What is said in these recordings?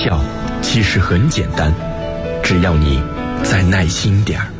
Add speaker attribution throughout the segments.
Speaker 1: 效其实很简单，只要你再耐心点儿。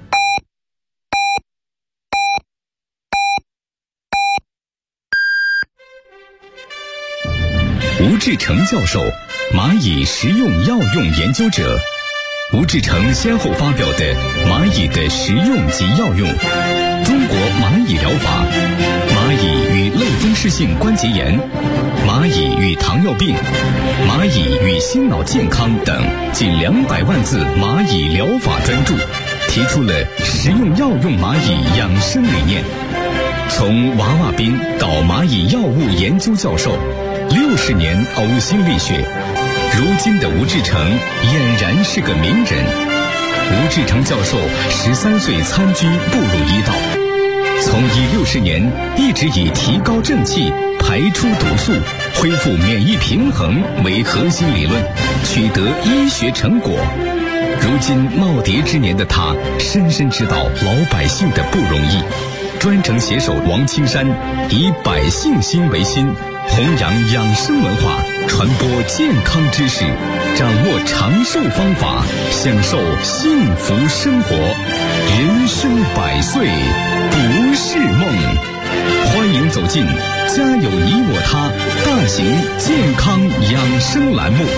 Speaker 2: 吴志成教授，蚂蚁食用药用研究者。吴志成先后发表的《蚂蚁的食用及药用》、《中国蚂蚁疗法》、《蚂蚁与类风湿性关节炎》、《蚂蚁与糖尿病》、《蚂蚁与心脑健康》等近200万字蚂蚁疗法专著，提出了食用药用蚂蚁养生理念。从娃娃兵到蚂蚁药物研究教授，60年呕心沥血，如今的吴志成俨然是个名人。吴志成教授13岁参军步入医道，从医60年一直以提高正气、排出毒素、恢复免疫平衡为核心理论，取得医学成果。如今耄耋之年的他，深深知道老百姓的不容易，专程携手王青山，以百姓心为心，弘扬养生文化，传播健康知识，掌握长寿方法，享受幸福生活。人生100岁不是梦。欢迎走进家有你我他大型健康养生栏目，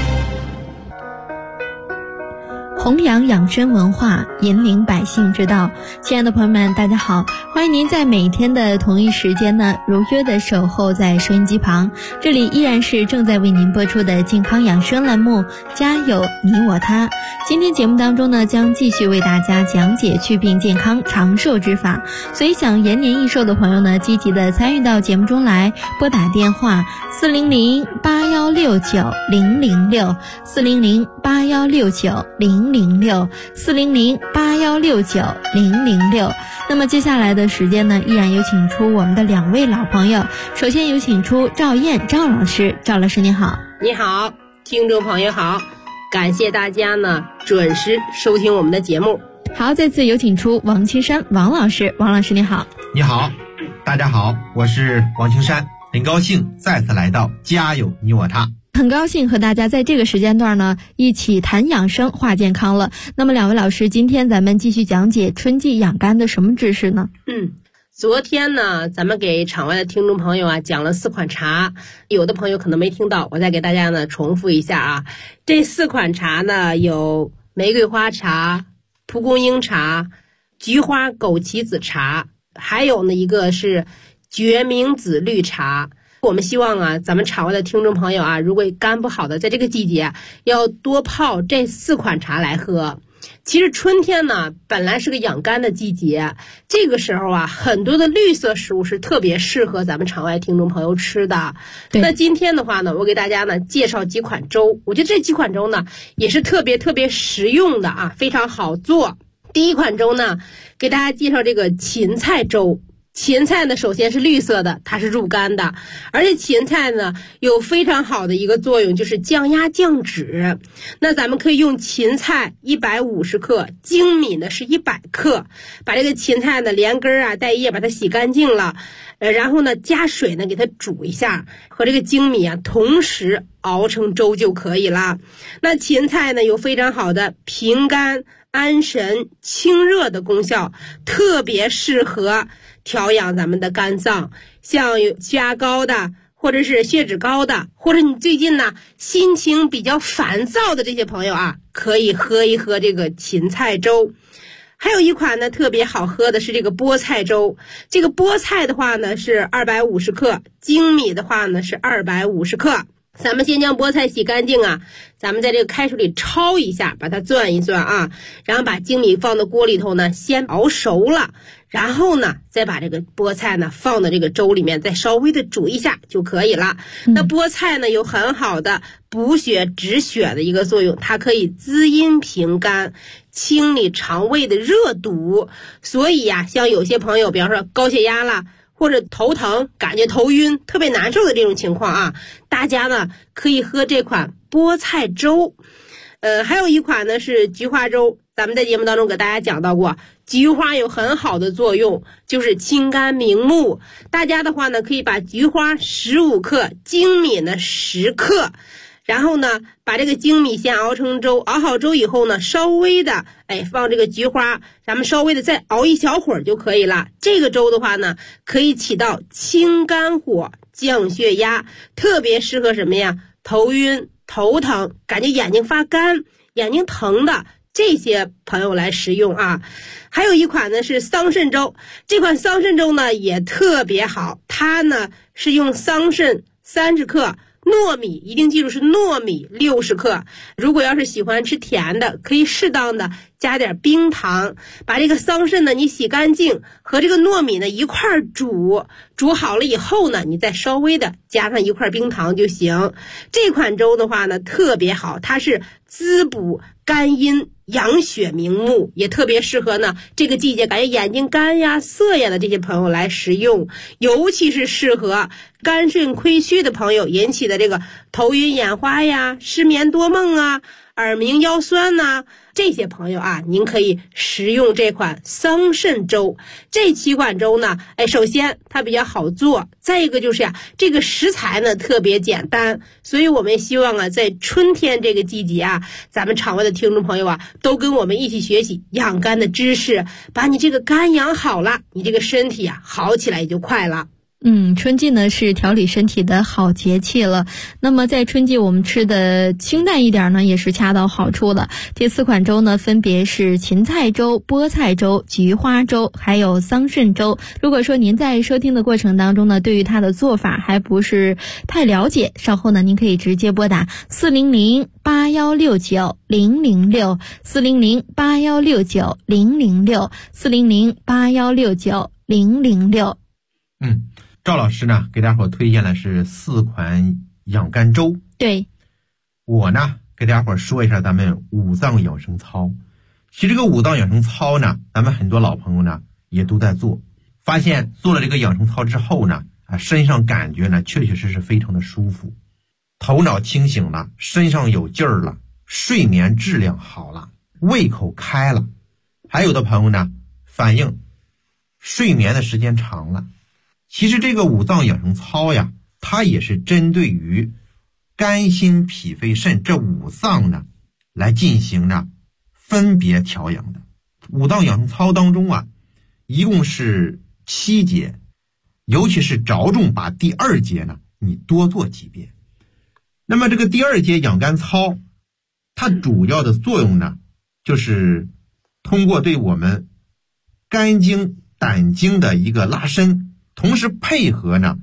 Speaker 3: 弘扬养生文化，引领百姓之道。亲爱的朋友们，大家好，欢迎您在每天的同一时间呢，如约的守候在收音机旁。这里依然是正在为您播出的健康养生栏目，家有你我他。今天节目当中呢，将继续为大家讲解祛病健康长寿之法。所以想延年益寿的朋友呢，积极的参与到节目中来，拨打电话400-8169-006 400-8169-006 400-8169-006。那么接下来的时间呢，依然有请出我们的2位老朋友。首先有请出赵燕赵老师。赵老师你好。
Speaker 4: 你好，听众朋友好，感谢大家呢准时收听我们的节目。
Speaker 3: 好，再次有请出王青山王老师。王老师你好。
Speaker 5: 你好，大家好，我是王青山，很高兴再次来到家有你我他。
Speaker 3: 很高兴和大家在这个时间段呢一起谈养生话健康了。那么2位老师，今天咱们继续讲解春季养肝的什么知识呢？
Speaker 4: 昨天呢咱们给场外的听众朋友啊讲了4款茶，有的朋友可能没听到，我再给大家呢重复一下啊。这4款茶呢有玫瑰花茶、蒲公英茶、菊花枸杞子茶，还有呢一个是决明子绿茶。我们希望啊，咱们场外的听众朋友啊，如果肝不好的，在这个季节要多泡这4款茶来喝。其实春天呢，本来是个养肝的季节，这个时候啊，很多的绿色食物是特别适合咱们场外听众朋友吃的。那今天的话呢，我给大家呢介绍几款粥，我觉得这几款粥呢也是特别实用的啊，非常好做。第一款粥呢，给大家介绍这个芹菜粥。芹菜呢，首先是绿色的，它是入肝的，而且芹菜呢有非常好的一个作用，就是降压降脂。那咱们可以用芹菜150克，粳米呢是100克，把这个芹菜呢连根啊带叶把它洗干净了，然后呢加水呢给它煮一下，和这个粳米啊同时熬成粥就可以了。那芹菜呢有非常好的平肝安神清热的功效，特别适合调养咱们的肝脏，像有血压高的，或者是血脂高的，或者你最近呢心情比较烦躁的这些朋友啊，可以喝一喝这个芹菜粥。还有一款呢特别好喝的是这个菠菜粥，这个菠菜的话呢是250克，粳米的话呢是250克。咱们先将菠菜洗干净啊，咱们在这个开水里焯一下，把它攥一攥啊，然后把粳米放到锅里头呢，先熬熟了，然后呢再把这个菠菜呢放到这个粥里面，再稍微的煮一下就可以了。那菠菜呢有很好的补血止血的一个作用，它可以滋阴平肝，清理肠胃的热毒。所以呀，像有些朋友比方说高血压啦，或者头疼，感觉头晕，特别难受的这种情况啊，大家呢可以喝这款菠菜粥。还有一款呢是菊花粥，咱们在节目当中给大家讲到过，菊花有很好的作用，就是清肝明目。大家的话呢可以把菊花15克，粳米呢10克， 然后呢，把这个精米先熬成粥，熬好粥以后呢，稍微的放这个菊花，咱们稍微的再熬一小会儿就可以了。这个粥的话呢，可以起到清肝火、降血压，特别适合什么呀？头晕、头疼，感觉眼睛发干、眼睛疼的这些朋友来食用啊。还有一款呢是桑葚粥，这款桑葚粥呢也特别好，它呢是用桑葚30克，糯米一定记住是糯米60克。如果要是喜欢吃甜的，可以适当的加点冰糖，把这个桑葚呢你洗干净，和这个糯米呢一块煮，煮好了以后呢，你再稍微的加上一块冰糖就行。这款粥的话呢特别好，它是滋补肝阴、养血明目，也特别适合呢这个季节感觉眼睛干呀、涩呀的这些朋友来食用，尤其是适合肝肾亏虚的朋友引起的这个头晕眼花呀、失眠多梦啊、耳鸣腰酸呐，这些朋友啊，您可以食用这款桑葚粥。这7款粥呢，首先它比较好做，再一个就是这个食材呢特别简单，所以我们希望啊，在春天这个季节啊，咱们场外的听众朋友啊，都跟我们一起学习养肝的知识，把你这个肝养好了，你这个身体啊好起来也就快了。
Speaker 3: 春季呢是调理身体的好节气了。那么在春季我们吃的清淡一点呢，也是恰到好处的。这4款粥呢，分别是芹菜粥、菠菜粥、菊花粥，还有桑葚粥。如果说您在收听的过程当中呢，对于它的做法还不是太了解，稍后呢您可以直接拨打400-8169-006 400-8169-006 400-8169-006。
Speaker 5: 赵老师呢给大伙推荐的是4款养肝粥。
Speaker 3: 对，
Speaker 5: 我呢给大伙说一下咱们五脏养生操。其实这个五脏养生操呢，咱们很多老朋友呢也都在做，发现做了这个养生操之后呢，身上感觉呢确确实实非常的舒服，头脑清醒了，身上有劲儿了，睡眠质量好了，胃口开了。还有的朋友呢反映睡眠的时间长了。其实这个五脏养生操呀，它也是针对于肝心脾肺肾这五脏呢来进行呢分别调养的。五脏养生操当中啊，一共是7节，尤其是着重把第2节呢你多做几遍。那么这个第2节养肝操，它主要的作用呢，就是通过对我们肝经、胆经的一个拉伸，同时配合呢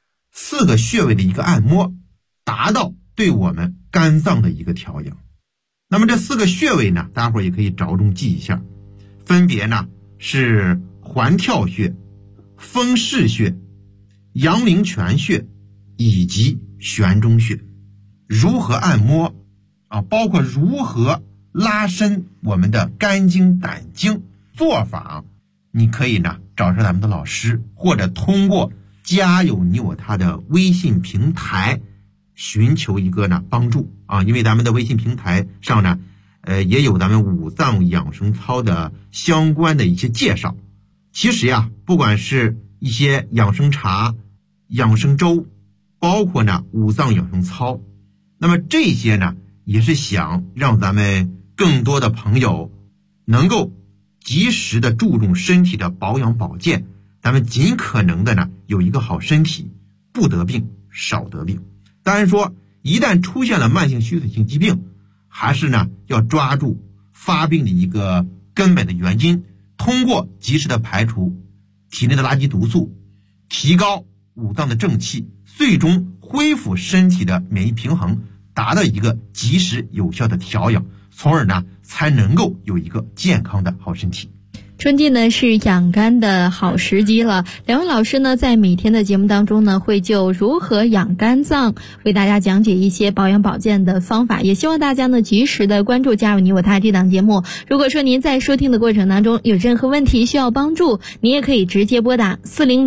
Speaker 5: 4个穴位的一个按摩，达到对我们肝脏的一个调养。那么这4个穴位呢，大伙也可以着重记一下，分别呢是环跳穴、风市穴、阳陵泉穴以及悬中穴。如何按摩包括如何拉伸我们的肝经、胆经，做法你可以呢找上咱们的老师，或者通过家有你我他的微信平台寻求一个呢帮助因为咱们的微信平台上呢也有咱们五脏养生操的相关的一些介绍。其实呀，不管是一些养生茶、养生粥，包括呢五脏养生操，那么这些呢也是想让咱们更多的朋友能够及时的注重身体的保养保健，咱们尽可能的呢有一个好身体，不得病少得病。当然说一旦出现了慢性虚损性疾病，还是呢要抓住发病的一个根本的原因，通过及时的排除体内的垃圾毒素，提高五脏的正气，最终恢复身体的免疫平衡，达到一个及时有效的调养，从而呢才能够有一个健康的好身体。
Speaker 3: 春季呢是养肝的好时机了，两位老师呢在每天的节目当中呢会就如何养肝脏为大家讲解一些保养保健的方法，也希望大家呢及时的关注加入你我他这档节目。如果说您在收听的过程当中有任何问题需要帮助，您也可以直接拨打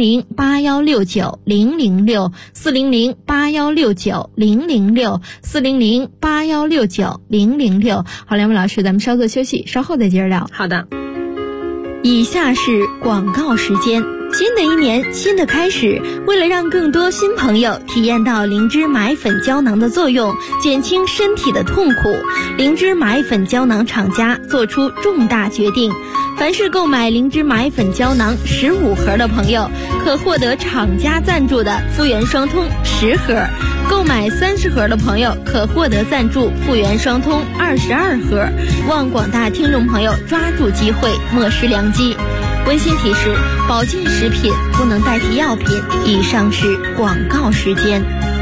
Speaker 3: 400-8169-006 400-8169-006 400-8169-006。好，两位老师，咱们稍作休息，稍后再接着聊。
Speaker 4: 好的。
Speaker 3: 以下是广告时间， 新的一年，新的开始。为了让更多新朋友体验到灵芝蚂蚁粉胶囊的作用，减轻身体的痛苦，灵芝蚂蚁粉胶囊厂家做出重大决定。凡是购买灵芝蚂蚁粉胶囊15盒的朋友，可获得厂家赞助的复原双通10盒；购买30盒的朋友，可获得赞助复原双通22盒。望广大听众朋友抓住机会，莫失良机。温馨提示：保健食品不能代替药品。以上是广告时间。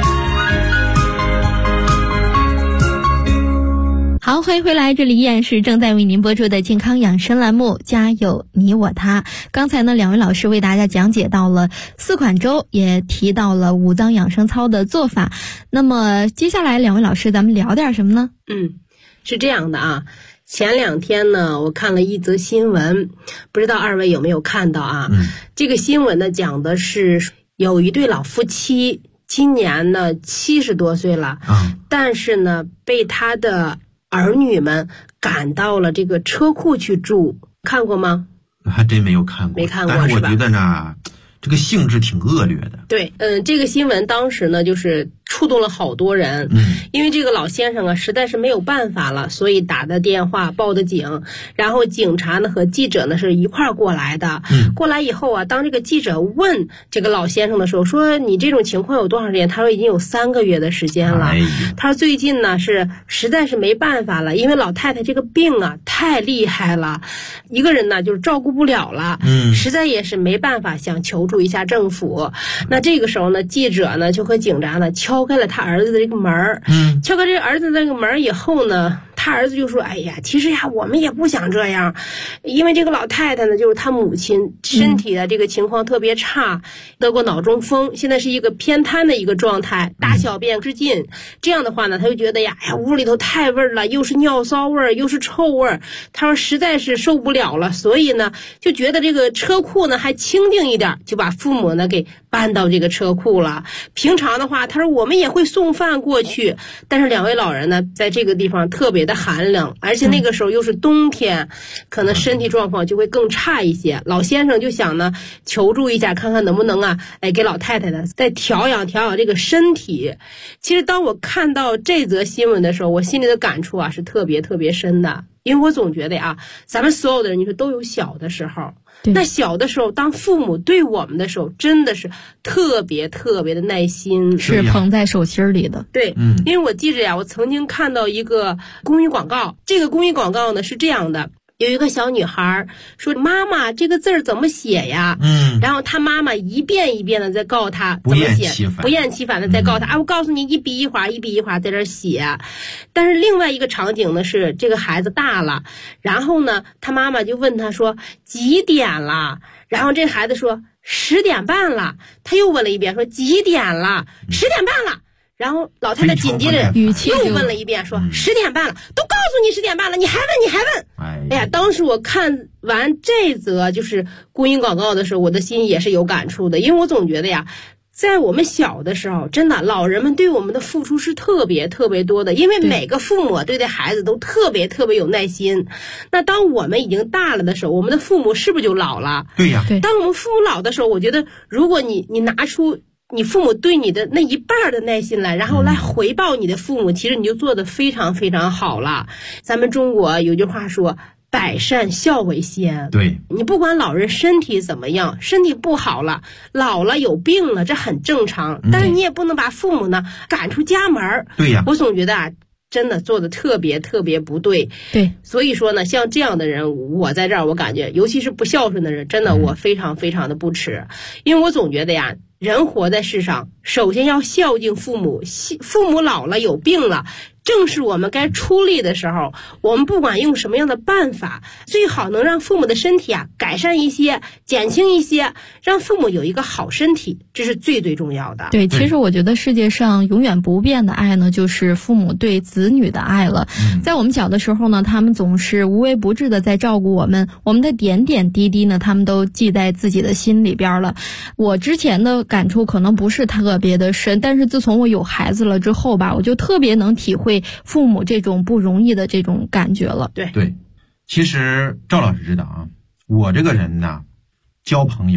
Speaker 3: 好，欢迎回来，这里依然是正在为您播出的健康养生栏目，家有你我他。刚才呢，2位老师为大家讲解到了4款粥，也提到了五脏养生操的做法。那么接下来2位老师咱们聊点什么呢？
Speaker 4: 是这样的啊，前2天呢，我看了一则新闻，不知道2位有没有看到啊？这个新闻呢，讲的是有一对老夫妻，今年呢70多岁了，但是呢被他的儿女们赶到了这个车库去住，看过吗？
Speaker 5: 还真没有看过，
Speaker 4: 没看过，
Speaker 5: 但是我觉得呢，这个性质挺恶劣的。
Speaker 4: 对，这个新闻当时呢，就是触动了好多人，因为这个老先生啊，实在是没有办法了，所以打的电话报的警，然后警察呢和记者呢是一块儿过来的。过来以后啊，当这个记者问这个老先生的时候，说你这种情况有多长时间？他说已经有3个月的时间了。他说最近呢是实在是没办法了，因为老太太这个病啊太厉害了，一个人呢就是照顾不了了，实在也是没办法，想求助一下政府。那这个时候呢，记者呢就和警察呢敲开了他儿子的这个门儿，敲开这个儿子的这个门儿以后呢，他儿子就说：“哎呀，其实呀，我们也不想这样，因为这个老太太呢，就是他母亲身体的这个情况特别差，得过脑中风，现在是一个偏瘫的一个状态，大小便失禁。这样的话呢，他就觉得呀，屋里头太味儿了，又是尿骚味儿，又是臭味儿，他说实在是受不了了，所以呢，就觉得这个车库呢还清静一点，就把父母呢给搬到这个车库了。平常的话，他说我们也会送饭过去，但是2位老人呢，在这个地方特别的寒冷，而且那个时候又是冬天，可能身体状况就会更差一些。老先生就想呢，求助一下，看看能不能啊，给老太太呢再调养这个身体。其实当我看到这则新闻的时候，我心里的感触啊是特别特别深的，因为我总觉得呀，咱们所有的人，你说都有小的时候。那小的时候，当父母对我们的时候，真的是特别特别的耐心，
Speaker 3: 是捧在手心里的。
Speaker 4: 对，因为我记着呀，我曾经看到一个公益广告，这个公益广告呢是这样的。有一个小女孩说：“妈妈，这个字儿怎么写呀？”然后她妈妈一遍一遍的在告诉她怎么写，不厌其烦的在告诉她：“我告诉你，一笔一划，一笔一划在这写。”但是另外一个场景呢是，这个孩子大了，然后呢，他妈妈就问他说：“几点了？”然后这孩子说：“10点半了。”他又问了一遍，说：“几点了？10点半了。”然后老太太紧接着又问了一遍，说：“10点半了，都告诉你10点半了，你还问。”哎呀，当时我看完这则就是公益广告的时候，我的心也是有感触的，因为我总觉得呀，在我们小的时候，真的老人们对我们的付出是特别特别多的，因为每个父母对待孩子都特别特别有耐心。那当我们已经大了的时候，我们的父母是不是就老了？
Speaker 5: 对呀。
Speaker 4: 当我们父母老的时候，我觉得如果你拿出你父母对你的那一半的耐心来，然后来回报你的父母，其实你就做得非常非常好了。咱们中国有句话说，百善孝为先。
Speaker 5: 对，
Speaker 4: 你不管老人身体怎么样，身体不好了，老了有病了，这很正常，但是你也不能把父母呢赶出家门。
Speaker 5: 对呀，
Speaker 4: 我总觉得啊，真的做的特别特别不对。
Speaker 3: 对，
Speaker 4: 所以说呢，像这样的人，我在这儿我感觉，尤其是不孝顺的人，真的我非常非常的不耻，因为我总觉得呀，人活在世上，首先要孝敬父母，父母老了有病了，正是我们该出力的时候，我们不管用什么样的办法，最好能让父母的身体啊改善一些，减轻一些，让父母有一个好身体，这是最最重要的。
Speaker 3: 对，其实我觉得世界上永远不变的爱呢，就是父母对子女的爱了。在我们小的时候呢，他们总是无微不至的在照顾我们，我们的点点滴滴呢，他们都记在自己的心里边了。我之前的感触可能不是特别的深，但是自从我有孩子了之后吧，我就特别能体会父母这种不容易的这种感觉了。
Speaker 5: 对，其实赵老师知道啊，我这个人呢，交朋友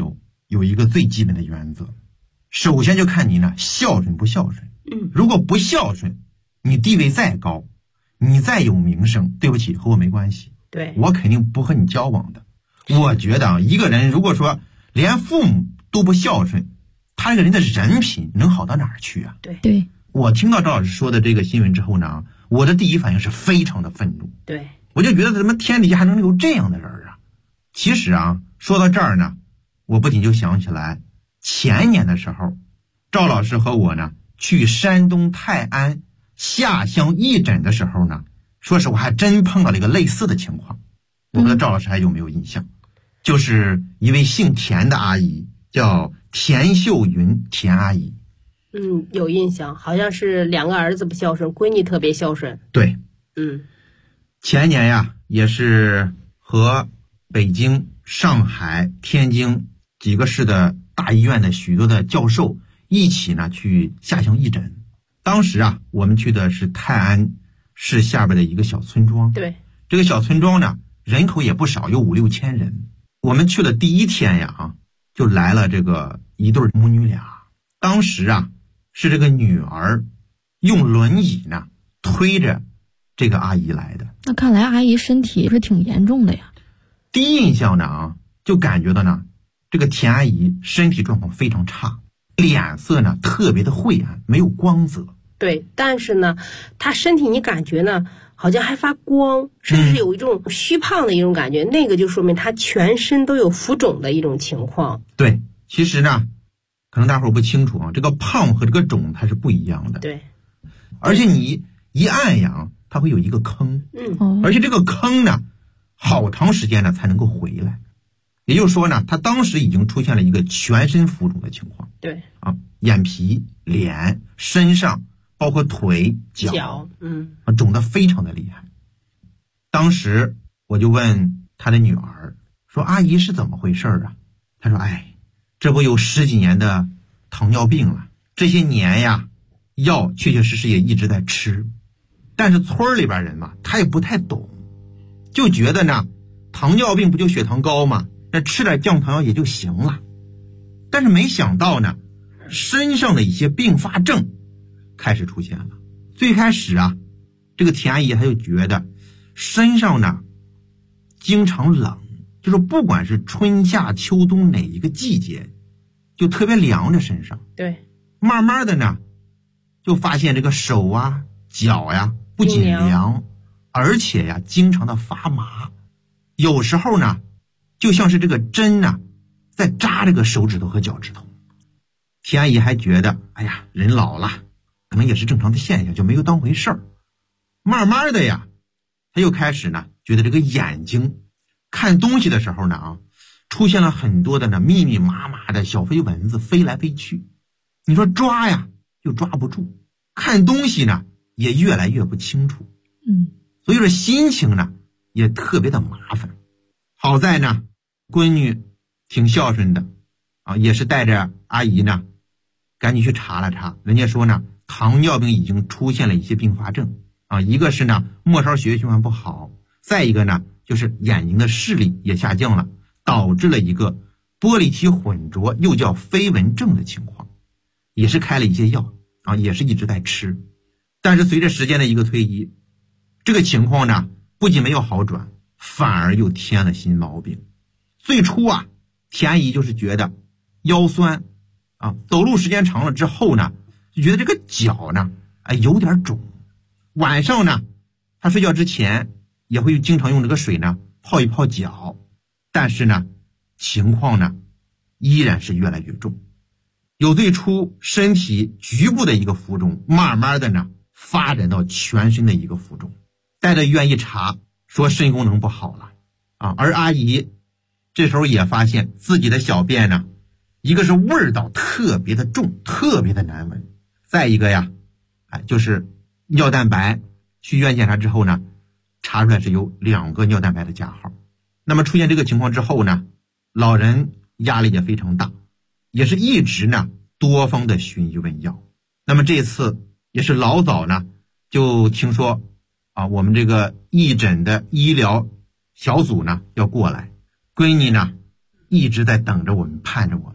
Speaker 5: 有一个最基本的原则，首先就看你呢孝顺不孝顺。如果不孝顺，你地位再高，你再有名声，对不起，和我没关系。
Speaker 4: 对，
Speaker 5: 我肯定不和你交往的。我觉得一个人如果说连父母都不孝顺，他这个人的人品能好到哪儿去啊？
Speaker 3: 对，
Speaker 5: 我听到赵老师说的这个新闻之后呢，我的第一反应是非常的愤怒。
Speaker 4: 对，
Speaker 5: 我就觉得怎么天底下还能有这样的人啊？其实啊，说到这儿呢，我不仅就想起来前年的时候，赵老师和我呢去山东泰安下乡义诊的时候呢，说实话还真碰到了一个类似的情况。我不知道赵老师还有没有印象，就是一位姓田的阿姨，叫田秀云田阿姨。
Speaker 4: 有印象，好像是2个儿子不孝顺，闺女特别孝顺。
Speaker 5: 对，前年呀，也是和北京、上海、天津几个市的大医院的许多的教授一起呢去下乡义诊。当时啊，我们去的是泰安市下边的一个小村庄。
Speaker 4: 对，
Speaker 5: 这个小村庄呢，人口也不少，有5、6千人。我们去了第一天呀，就来了这个一对母女俩。当时啊，是这个女儿用轮椅呢推着这个阿姨来的。
Speaker 3: 那看来阿姨身体是挺严重的呀。
Speaker 5: 第一印象呢就感觉到呢，这个田阿姨身体状况非常差，脸色呢特别的晦暗，没有光泽。
Speaker 4: 对，但是呢，她身体你感觉呢好像还发光，甚至是有一种虚胖的一种感觉，那个就说明她全身都有浮肿的一种情况。
Speaker 5: 对，其实呢可能大伙儿不清楚啊，这个胖和这个肿它是不一样的。
Speaker 4: 对，
Speaker 5: 而且你一按呀，它会有一个坑，而且这个坑呢好长时间呢才能够回来。也就是说呢，他当时已经出现了一个全身浮肿的情况。
Speaker 4: 对
Speaker 5: 啊，眼皮、脸、身上，包括腿、脚，肿得非常的厉害。当时我就问他的女儿说：“阿姨是怎么回事啊？”她说：“这不有10几年的糖尿病了，这些年呀，药确确实实也一直在吃，但是村里边人嘛，他也不太懂，就觉得呢，糖尿病不就血糖高吗？那吃点降糖药也就行了。但是没想到呢，身上的一些并发症开始出现了。最开始啊，这个田阿姨她就觉得身上呢经常冷，就是不管是春夏秋冬哪一个季节，就特别凉着身上。
Speaker 4: 对，
Speaker 5: 慢慢的呢，就发现这个手啊、脚呀，不仅凉，而且呀，经常的发麻。有时候呢，就像是这个针呢，在扎这个手指头和脚趾头。田阿姨还觉得，人老了，可能也是正常的现象，就没有当回事儿。慢慢的呀，她又开始呢，觉得这个眼睛看东西的时候呢，出现了很多的呢密密麻麻的小飞蚊子飞来飞去。你说抓呀，又抓不住，看东西呢，也越来越不清楚。所以说心情呢，也特别的麻烦。好在呢，闺女挺孝顺的也是带着阿姨呢赶紧去查了查，人家说呢，糖尿病已经出现了一些并发症一个是呢末梢血液循环不好，再一个呢就是眼睛的视力也下降了，导致了一个玻璃体混浊又叫飞蚊症的情况，也是开了一些药也是一直在吃。但是随着时间的一个推移，这个情况呢不仅没有好转，反而又添了新毛病。最初田阿姨就是觉得腰酸走路时间长了之后呢，就觉得这个脚呢有点肿。晚上呢，她睡觉之前也会经常用这个水呢泡一泡脚，但是呢情况呢依然是越来越重。有最初身体局部的一个浮肿，慢慢的呢发展到全身的一个浮肿。带到医院一查，说肾功能不好了而阿姨这时候也发现自己的小便呢，一个是味道特别的重，特别的难闻，再一个呀就是尿蛋白，去医院检查之后呢，查出来是有2个尿蛋白的加号。那么出现这个情况之后呢，老人压力也非常大，也是一直呢多方的寻医问药。那么这次也是老早呢就听说我们这个义诊的医疗小组呢要过来，闺女呢一直在等着我们，盼着我们。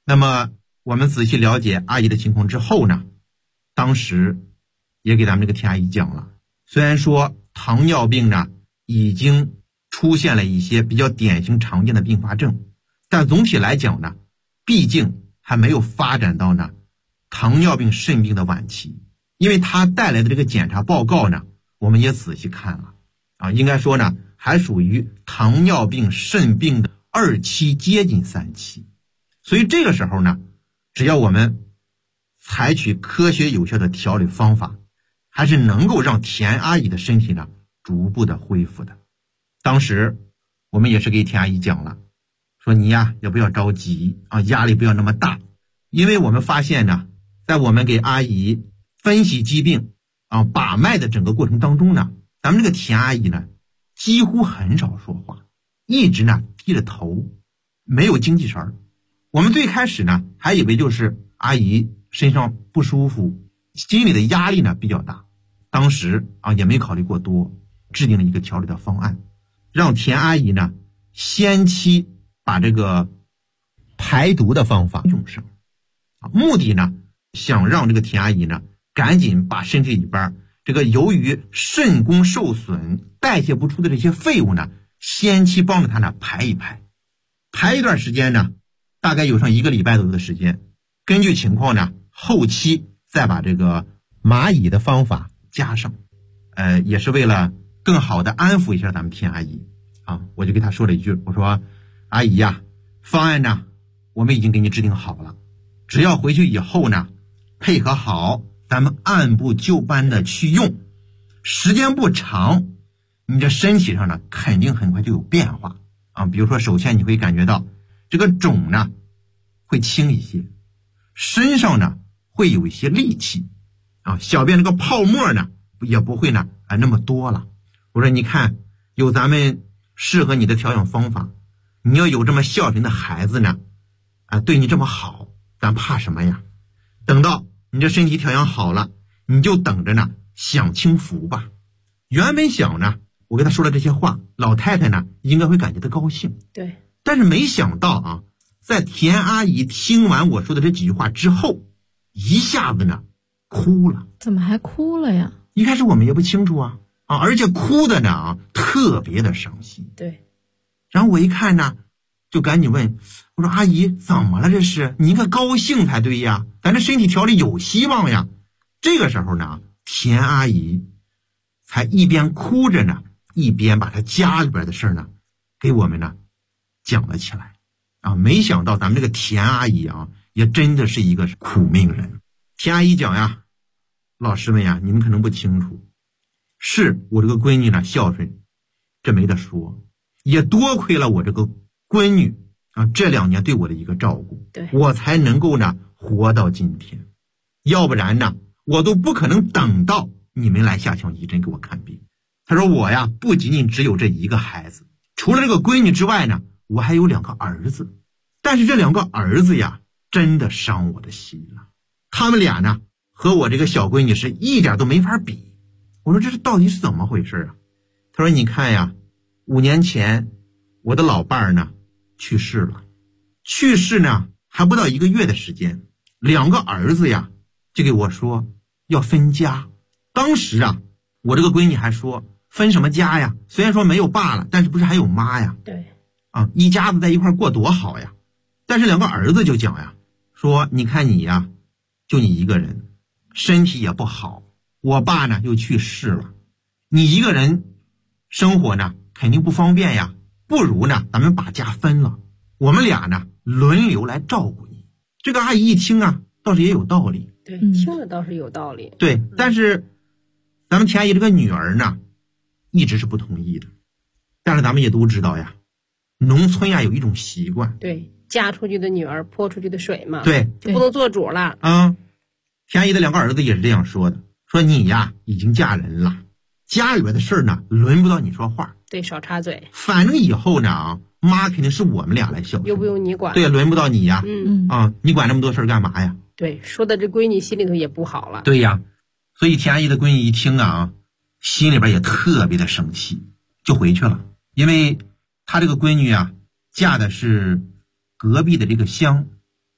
Speaker 5: 那么我们仔细了解阿姨的情况之后呢，当时也给咱们这个田阿姨讲了，虽然说糖尿病呢已经出现了一些比较典型常见的并发症，但总体来讲呢，毕竟还没有发展到呢糖尿病肾病的晚期。因为它带来的这个检查报告呢，我们也仔细看了应该说呢还属于糖尿病肾病的2期接近3期。所以这个时候呢，只要我们采取科学有效的调理方法，还是能够让田阿姨的身体呢逐步的恢复的。当时我们也是给田阿姨讲了，说你呀也不要着急压力不要那么大。因为我们发现呢，在我们给阿姨分析疾病把脉的整个过程当中呢，咱们这个田阿姨呢几乎很少说话，一直呢低着头，没有精气神。我们最开始呢还以为就是阿姨身上不舒服，心里的压力呢比较大，当时也没考虑过多，制定了一个调理的方案，让田阿姨呢先期把这个排毒的方法用上，目的呢想让这个田阿姨呢赶紧把身体里边这个由于肾功受损代谢不出的这些废物呢，先期帮着她呢排一排，排一段时间呢，大概有上1个礼拜左右的时间，根据情况呢，后期再把这个蚂蚁的方法加上，也是为了更好的安抚一下咱们田阿姨我就给她说了一句，我说阿姨呀，方案呢我们已经给你制定好了，只要回去以后呢配合好，咱们按部就班的去用，时间不长，你这身体上呢肯定很快就有变化比如说首先你会感觉到这个肿呢会轻一些，身上呢会有一些力气小便这个泡沫呢也不会呢那么多了。我说你看有咱们适合你的调养方法，你要有这么孝顺的孩子呢对你这么好，咱怕什么呀？等到你这身体调养好了，你就等着呢享清福吧。原本想呢我跟他说了这些话，老太太呢应该会感觉到高兴，
Speaker 4: 对，
Speaker 5: 但是没想到在田阿姨听完我说的这几句话之后，一下子呢哭了。
Speaker 3: 怎么还哭了呀？
Speaker 5: 一开始我们也不清楚而且哭的呢特别的伤心。
Speaker 4: 对，
Speaker 5: 然后我一看呢就赶紧问，我说阿姨怎么了？这是你应该高兴才对呀，咱这身体调理有希望呀。这个时候呢，田阿姨才一边哭着呢，一边把她家里边的事呢给我们呢讲了起来没想到咱们这个田阿姨也真的是一个苦命人。田阿姨讲呀，老师们呀，你们可能不清楚，是我这个闺女呢孝顺，这没得说，也多亏了我这个闺女这2年对我的一个照顾，
Speaker 4: 对，
Speaker 5: 我才能够呢活到今天，要不然呢我都不可能等到你们来下乡义诊给我看病。他说我呀不仅仅只有这一个孩子，除了这个闺女之外呢，我还有2个儿子，但是这2个儿子呀真的伤我的心了，他们俩呢和我这个小闺女是一点都没法比。我说这是到底是怎么回事他说你看呀，5年前我的老伴儿呢去世了，去世呢还不到1个月的时间，2个儿子呀就给我说要分家。当时我这个闺女还说分什么家呀，虽然说没有爸了，但是不是还有妈呀，
Speaker 4: 对
Speaker 5: 一家子在一块过多好呀。但是2个儿子就讲呀，说你看你呀就你一个人，身体也不好，我爸呢又去世了，你一个人生活呢肯定不方便呀，不如呢咱们把家分了，我们俩呢轮流来照顾你。这个阿姨一听倒是也有道理，
Speaker 4: 对，听着倒是有道理。
Speaker 5: 对，但是咱们田阿姨这个女儿呢一直是不同意的。但是咱们也都知道呀，农村有一种习惯，
Speaker 4: 对，嫁出去的女儿泼出去的水嘛，
Speaker 5: 对，
Speaker 4: 就不能做主了
Speaker 5: 田阿姨的2个儿子也是这样说的，说你呀已经嫁人了，家里边的事呢轮不到你说话，
Speaker 4: 对，少插嘴，
Speaker 5: 反正以后呢妈肯定是我们俩来孝顺，
Speaker 4: 又不用你管，
Speaker 5: 对，轮不到你呀你管那么多事干嘛呀？
Speaker 4: 对，说的这闺女心里头也不好了。
Speaker 5: 对呀，所以田阿姨的闺女一听心里边也特别的生气，就回去了。因为她这个闺女嫁的是隔壁的这个乡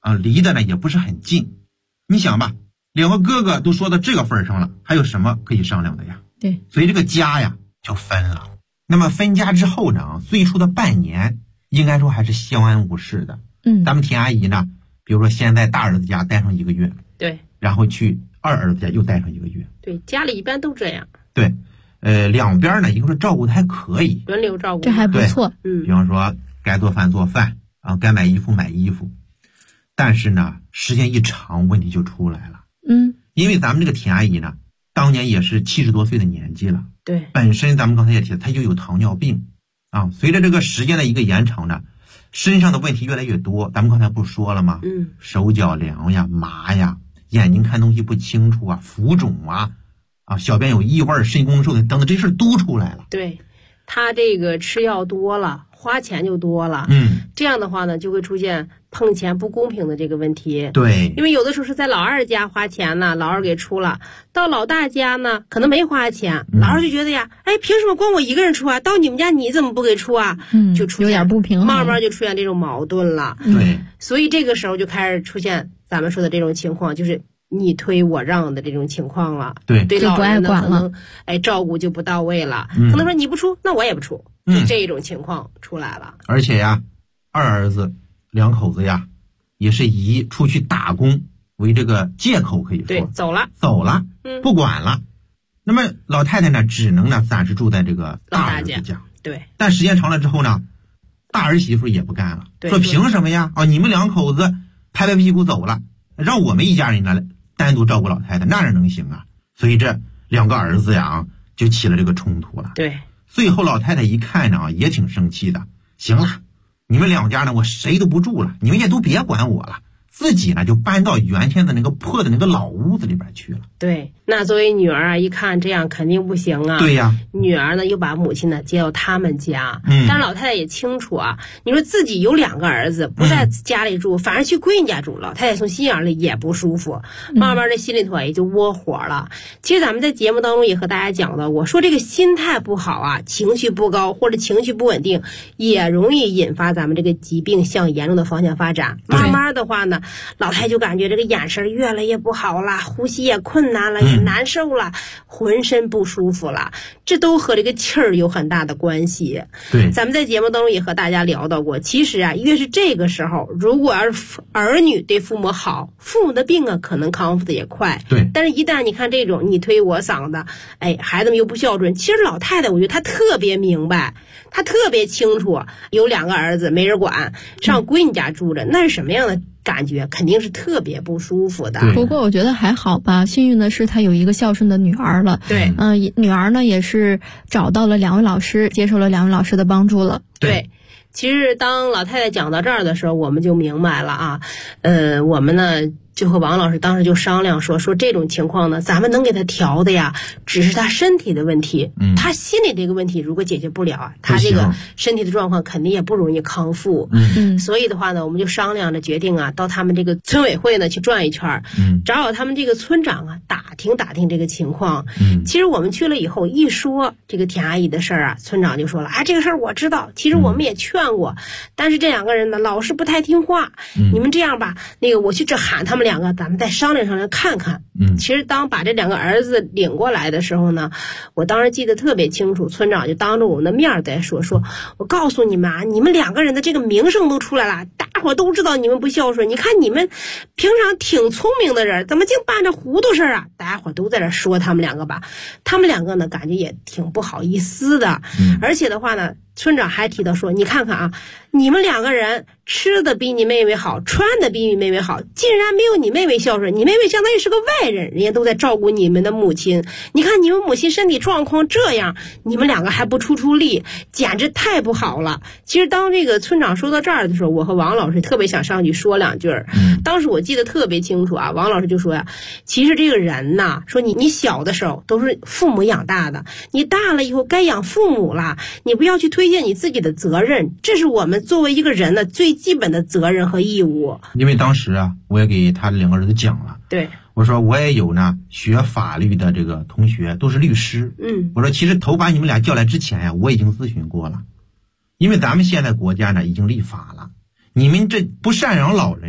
Speaker 5: 离得呢也不是很近。你想吧，两个哥哥都说到这个份上了，还有什么可以商量的呀？
Speaker 3: 对，
Speaker 5: 所以这个家呀就分了。那么分家之后呢，最初的半年应该说还是相安无事的。咱们田阿姨呢，比如说先在大儿子家待上1个月，
Speaker 4: 对，
Speaker 5: 然后去二儿子家又待上1个月。
Speaker 4: 对，家里一般都这样。
Speaker 5: 对，两边呢应该说照顾的还可以，
Speaker 4: 轮流照顾，
Speaker 3: 这还不错。
Speaker 5: 比方说该做饭做饭啊，该买衣服买衣服。但是呢，时间一长，问题就出来了。因为咱们这个田阿姨呢，当年也是70多岁的年纪了。
Speaker 4: 对，
Speaker 5: 本身咱们刚才也提到，她就有糖尿病啊。随着这个时间的一个延长呢，身上的问题越来越多。咱们刚才不说了吗？手脚凉呀、麻呀，眼睛看东西不清楚啊，浮肿啊，小便有异味、肾功能受损等等，这事都出来了。
Speaker 4: 对，她这个吃药多了，花钱就多了。这样的话呢，就会出现碰钱不公平的这个问题。
Speaker 5: 对，
Speaker 4: 因为有的时候是在老二家花钱呢，老二给出了，到老大家呢可能没花钱，老二就觉得呀，凭什么光我一个人出啊？到你们家你怎么不给出啊？就出现
Speaker 3: 有点不平衡，
Speaker 4: 慢慢就出现这种矛盾了。
Speaker 5: 对，
Speaker 4: 所以这个时候就开始出现咱们说的这种情况，就是你推我让的这种情况了。对，老人呢可能照顾就不到位了，可能说你不出，那我也不出，就这种情况出来了。
Speaker 5: 而且呀，二儿子两口子呀，也是以出去打工为这个借口，可以说
Speaker 4: 对走了，
Speaker 5: 不管了。那么老太太呢，只能呢暂时住在这个大儿子家。
Speaker 4: 对，
Speaker 5: 但时间长了之后呢，大儿媳妇也不干了，说凭什么呀？你们两口子拍拍屁股走了，让我们一家人来单独照顾老太太，那能行啊？所以这两个儿子呀就起了这个冲突了。
Speaker 4: 对，
Speaker 5: 最后老太太一看呢，也挺生气的。行了，你们两家呢，我谁都不住了，你们也都别管我了，自己呢就搬到原先的那个破的那个老屋子里边去了。
Speaker 4: 对，那作为女儿啊，一看这样肯定不行啊。
Speaker 5: 对呀，
Speaker 4: 女儿呢又把母亲呢接到他们家。但是老太太也清楚啊，你说自己有2个儿子不在家里住，反而去闺女家住，老太太从心眼里也不舒服，慢慢的心里头也就窝火了。其实咱们在节目当中也和大家讲到过，说这个心态不好啊，情绪不高或者情绪不稳定，也容易引发咱们这个疾病向严重的方向发展。慢慢的话呢，老太太就感觉这个眼神越来越不好了，呼吸也困难了，也难受了，浑身不舒服了，这都和这个气儿有很大的关系。
Speaker 5: 对，
Speaker 4: 咱们在节目当中也和大家聊到过，其实啊，越是这个时候，如果要是儿女对父母好，父母的病啊可能康复的也快。
Speaker 5: 对，
Speaker 4: 但是一旦你看这种你推我搡的，孩子们又不孝顺，其实老太太我觉得她特别明白，她特别清楚，有2个儿子没人管，上闺女家住着，那是什么样的感觉？肯定是特别不舒服的。
Speaker 3: 不过我觉得还好吧，幸运的是她有一个孝顺的女儿了。
Speaker 4: 对，
Speaker 3: 女儿呢也是找到了2位老师，接受了2位老师的帮助了。
Speaker 4: 对，其实当老太太讲到这儿的时候，我们就明白了啊。我们呢就和王老师当时就商量说这种情况呢，咱们能给他调的呀，只是他身体的问题。他心理这个问题如果解决不了啊，他这个身体的状况肯定也不容易康复。所以的话呢，我们就商量着决定啊，到他们这个村委会呢去转一圈，找他们这个村长啊，打听打听这个情况。其实我们去了以后，一说这个田阿姨的事儿啊，村长就说了，这个事儿我知道，其实我们也劝过，但是这2个人呢老是不太听话。你们这样吧，那个我去这喊他们2个，咱们再商量商量看看。其实当把这2个儿子领过来的时候呢，我当时记得特别清楚，村长就当着我们的面在说我告诉你们啊，你们2个人的这个名声都出来了，大伙都知道你们不孝顺，你看你们平常挺聪明的人，怎么净办这糊涂事啊？大家伙都在这说他们2个吧，他们2个呢感觉也挺不好意思的。而且的话呢，村长还提到说，你看看啊，你们2个人吃的比你妹妹好，穿的比你妹妹好，竟然没有你妹妹孝顺，你妹妹相当于是个外人，人家都在照顾你们的母亲，你看你们母亲身体状况这样，你们2个还不出力，简直太不好了。其实当这个村长说到这儿的时候，我和王老师特别想上去说2句。当时我记得特别清楚啊，王老师就说呀，其实这个人呐，说你小的时候都是父母养大的，你大了以后该养父母了，你不要去推卸你自己的责任，这是我们作为一个人的最基本的责任和义务。
Speaker 5: 因为当时啊，我也给他2个儿子讲了，
Speaker 4: 对，
Speaker 5: 我说我也有呢学法律的这个同学，都是律师。我说其实头把你们俩叫来之前呀，我已经咨询过了，因为咱们现在国家呢已经立法了，你们这不赡养老人呢，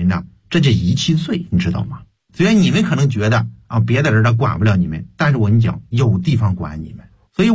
Speaker 5: 这叫遗弃罪，你知道吗？虽然你们可能觉得啊，别的人他管不了你们，但是我跟你讲，有地方管你们。